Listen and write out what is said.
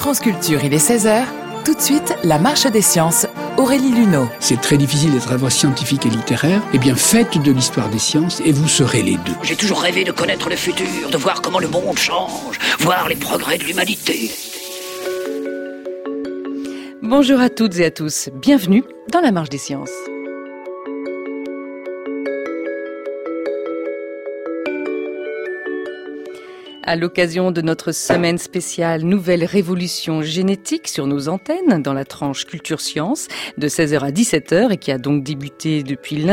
France Culture, il est 16h. Tout de suite, la marche des sciences. Aurélie Luneau. C'est très difficile d'être à la fois scientifique et littéraire. Eh bien, faites de l'histoire des sciences et vous serez les deux. J'ai toujours rêvé de connaître le futur, de voir comment le monde change, voir les progrès de l'humanité. Bonjour à toutes et à tous, bienvenue dans la marche des sciences. À l'occasion de notre semaine spéciale Nouvelle révolution génétique sur nos antennes, dans la tranche Culture Science, de 16h à 17h, et qui a donc débuté depuis lundi